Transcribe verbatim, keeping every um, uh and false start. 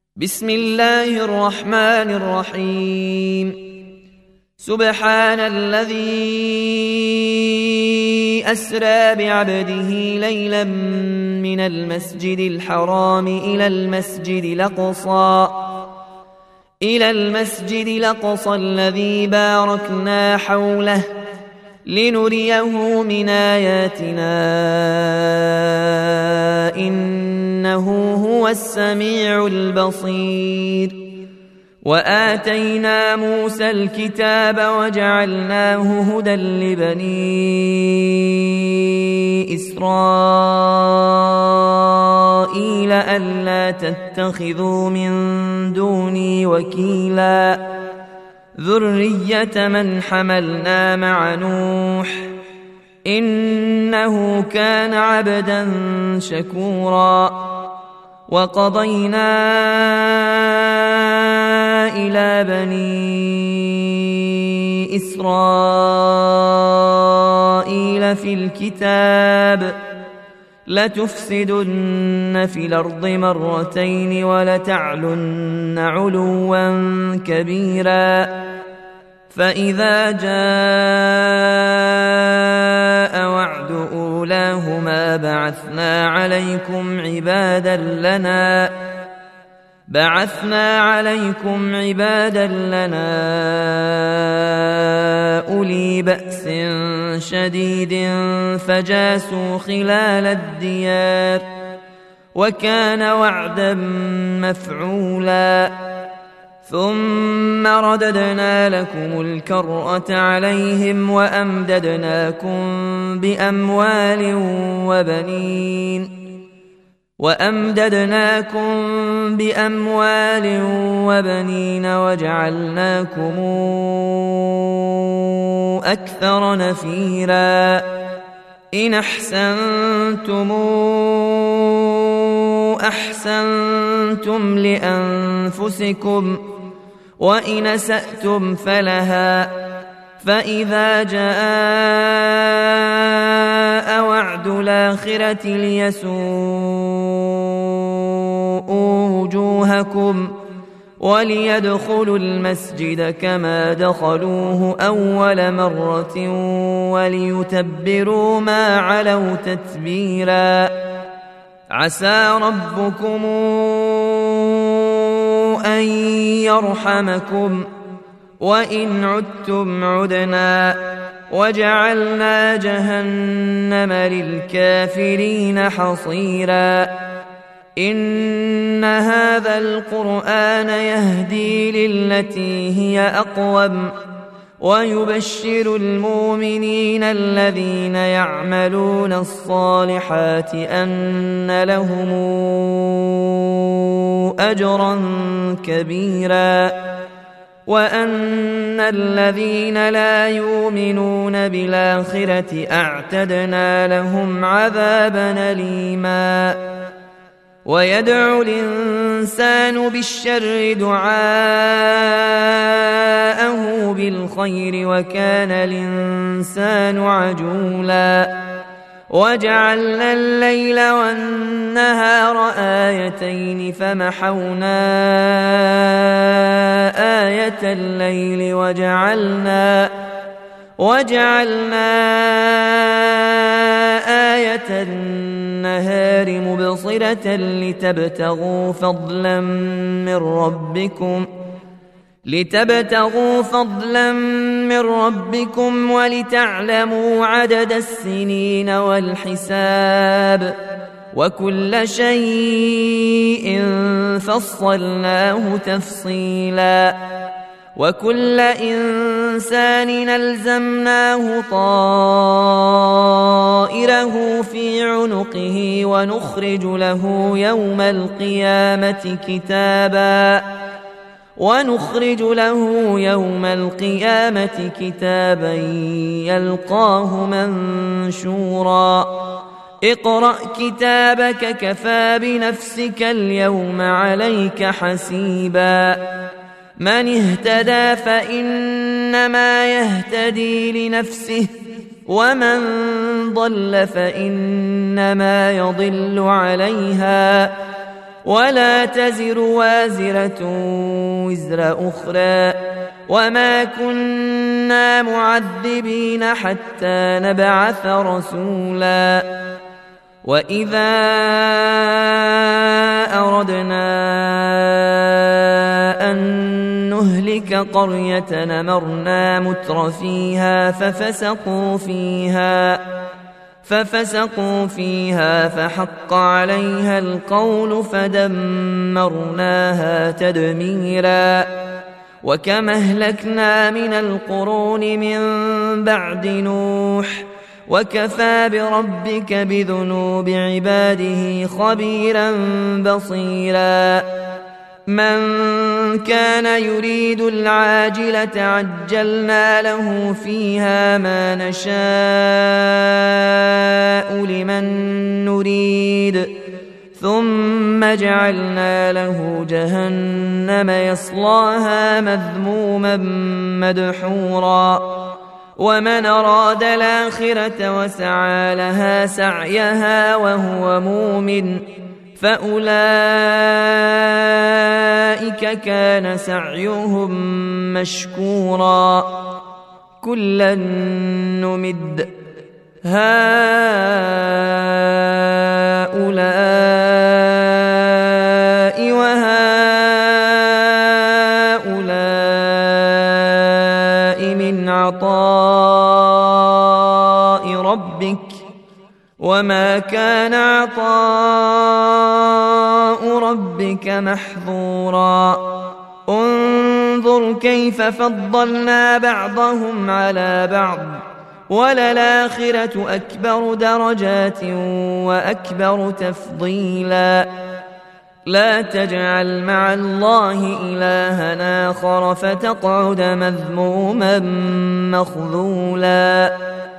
بسم الله الرحمن الرحيم. سبحان الذي أسرى بعبده ليلا من المسجد الحرام إلى المسجد الأقصى إلى المسجد الأقصى الذي باركنا حوله لنريه من آياتنا إنه هو السميع البصير. وآتينا موسى الكتاب وجعلناه هدى لبني إسرائيل ألا تتخذوا من دوني وكيلا ذرية من حملنا مع نوح إنه كان عبدا شكورا. وقضينا إلى بني إسرائيل في الكتاب لتفسدن في الأرض مرتين ولتعلن علوا كبيرا. فإذا جاء وعد أولاهما بعثنا عليكم عبادا لنا بعثنا عليكم عبادا لنا أولي بأس شديد فجاسوا خلال الديار وكان وعدا مفعولا. ثم رددنا لكم الكرة عليهم وأمددناكم بأموال وبنين وأمددناكم بأموال وبنين وجعلناكم أكثر نفيرا. إن أحسنتم أحسنتم لأنفسكم وإن أسأتم فلها. فإذا جاء وعد الآخرة ليسوءوا وجوهكم وليدخلوا المسجد كما دخلوه أول مرة وليتبروا ما علوا تتبيرا. عسى ربكم أن يرحمكم وإن عدتم عدنا وجعلنا جهنم للكافرين حصيرا. إن هذا القرآن يهدي للتي هي أقوم ويبشر المؤمنين الذين يعملون الصالحات أن لهم أجرا كبيرا وأن الذين لا يؤمنون بالآخرة أعتدنا لهم عذابا أليما. ويدعو الإنسان بالشر دعاءه بالخير وكان الإنسان عجولا. وجعلنا الليل والنهار آيتين فمحونا آية الليل وجعلنا وجعلنا آية النهار مبصرة لتبتغوا فضلا من ربكم لتبتغوا فضلا من ربكم ولتعلموا عدد السنين والحساب وكل شيء فصلناه تفصيلا. وكل إنسان ألزمناه طائره في عنقه ونخرج له يوم القيامة كتابا ونخرج له يوم القيامة كتابا يلقاه منشورا. اقرأ كتابك كفى بنفسك اليوم عليك حسيبا. من اهتدى فإنما يهتدي لنفسه ومن ضل فإنما يضل عليها ولا تزر وازرة وزر أخرى وما كنا معذبين حتى نبعث رسولا وإذا أردنا أن نهلك قرية أمرنا متر فيها ففسقوا فيها ففسقوا فيها فحق عليها القول فدمرناها تدميرا وكم أهلكنا من القرون من بعد نوح وكفى بربك بذنوب عباده خبيرا بصيرا من كان يريد العاجلة عجلنا له فيها ما نشاء لمن نريد ثم جعلنا له جهنم يصلاها مذموما مدحورا ومن أراد الآخرة وسعى لها سعيها وهو مؤمن فأولئك كان سعيهم مشكورا كلا نمد هؤلاء وهؤلاء من عطاء ربك وما كان عطاء ربك محظورا انظر كيف فضلنا بعضهم على بعض وللآخرة أكبر درجات وأكبر تفضيلا لا تجعل مع الله إلها آخر فتقعد مذموما مخذولا